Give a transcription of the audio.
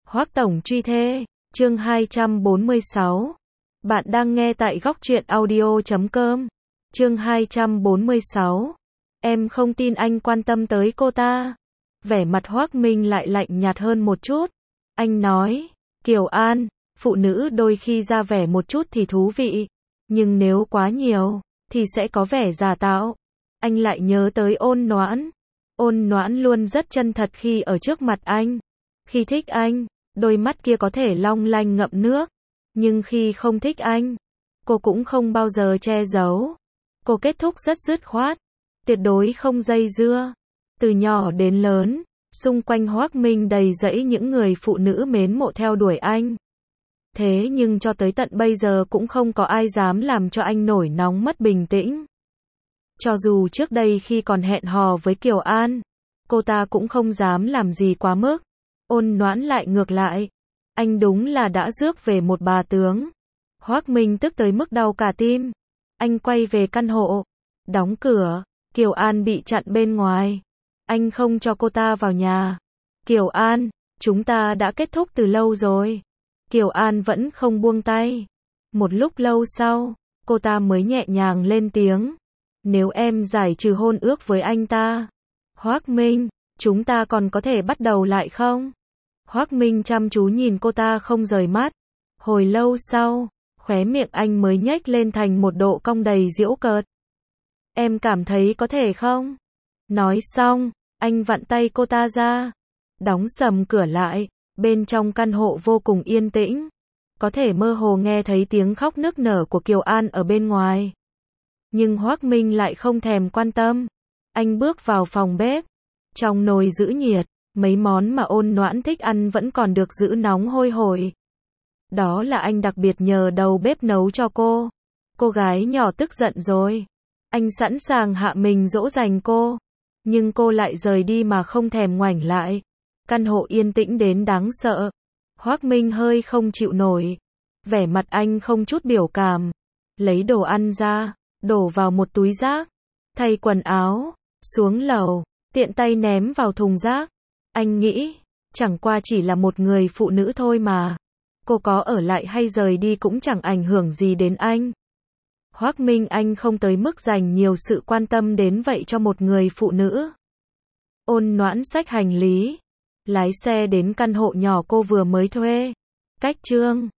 Hoắc tổng truy thê, chương 246. Bạn đang nghe tại góc truyện audio.com. Chương 246. Em không tin anh quan tâm tới cô ta. Vẻ mặt Hoắc Minh lại lạnh nhạt hơn một chút. Anh nói, Kiều An, phụ nữ đôi khi ra vẻ một chút thì thú vị, nhưng nếu quá nhiều, thì sẽ có vẻ giả tạo. Anh lại nhớ tới Ôn Noãn. Ôn Noãn luôn rất chân thật khi ở trước mặt anh. Khi thích anh, đôi mắt kia có thể long lanh ngậm nước. Nhưng khi không thích anh, cô cũng không bao giờ che giấu. Cô kết thúc rất dứt khoát, tuyệt đối không dây dưa. Từ nhỏ đến lớn, xung quanh Hoắc Minh đầy rẫy những người phụ nữ mến mộ theo đuổi anh. Thế nhưng cho tới tận bây giờ cũng không có ai dám làm cho anh nổi nóng mất bình tĩnh. Cho dù trước đây khi còn hẹn hò với Kiều An, cô ta cũng không dám làm gì quá mức. Ôn Noãn lại ngược lại. Anh đúng là đã rước về một bà tướng. Hoắc Minh tức tới mức đau cả tim. Anh quay về căn hộ, đóng cửa. Kiều An bị chặn bên ngoài. Anh không cho cô ta vào nhà. Kiều An, chúng ta đã kết thúc từ lâu rồi. Kiều An vẫn không buông tay. Một lúc lâu sau, cô ta mới nhẹ nhàng lên tiếng. Nếu em giải trừ hôn ước với anh ta, Hoắc Minh, chúng ta còn có thể bắt đầu lại không? Hoắc Minh chăm chú nhìn cô ta không rời mắt. Hồi lâu sau, khóe miệng anh mới nhếch lên thành một độ cong đầy giễu cợt. Em cảm thấy có thể không? Nói xong, anh vặn tay cô ta ra, đóng sầm cửa lại. Bên trong căn hộ vô cùng yên tĩnh, có thể mơ hồ nghe thấy tiếng khóc nức nở của Kiều An ở bên ngoài. Nhưng Hoắc Minh lại không thèm quan tâm. Anh bước vào phòng bếp. Trong nồi giữ nhiệt, mấy món mà Ôn Noãn thích ăn vẫn còn được giữ nóng hôi hổi. Đó là anh đặc biệt nhờ đầu bếp nấu cho cô. Cô gái nhỏ tức giận rồi. Anh sẵn sàng hạ mình dỗ dành cô. Nhưng cô lại rời đi mà không thèm ngoảnh lại. Căn hộ yên tĩnh đến đáng sợ. Hoắc Minh hơi không chịu nổi. Vẻ mặt anh không chút biểu cảm. Lấy đồ ăn ra, đổ vào một túi rác. Thay quần áo, xuống lầu, tiện tay ném vào thùng rác. Anh nghĩ, chẳng qua chỉ là một người phụ nữ thôi mà. Cô có ở lại hay rời đi cũng chẳng ảnh hưởng gì đến anh. Hoắc Minh anh không tới mức dành nhiều sự quan tâm đến vậy cho một người phụ nữ. Ôn Noãn xách hành lý, lái xe đến căn hộ nhỏ cô vừa mới thuê. Cách Trương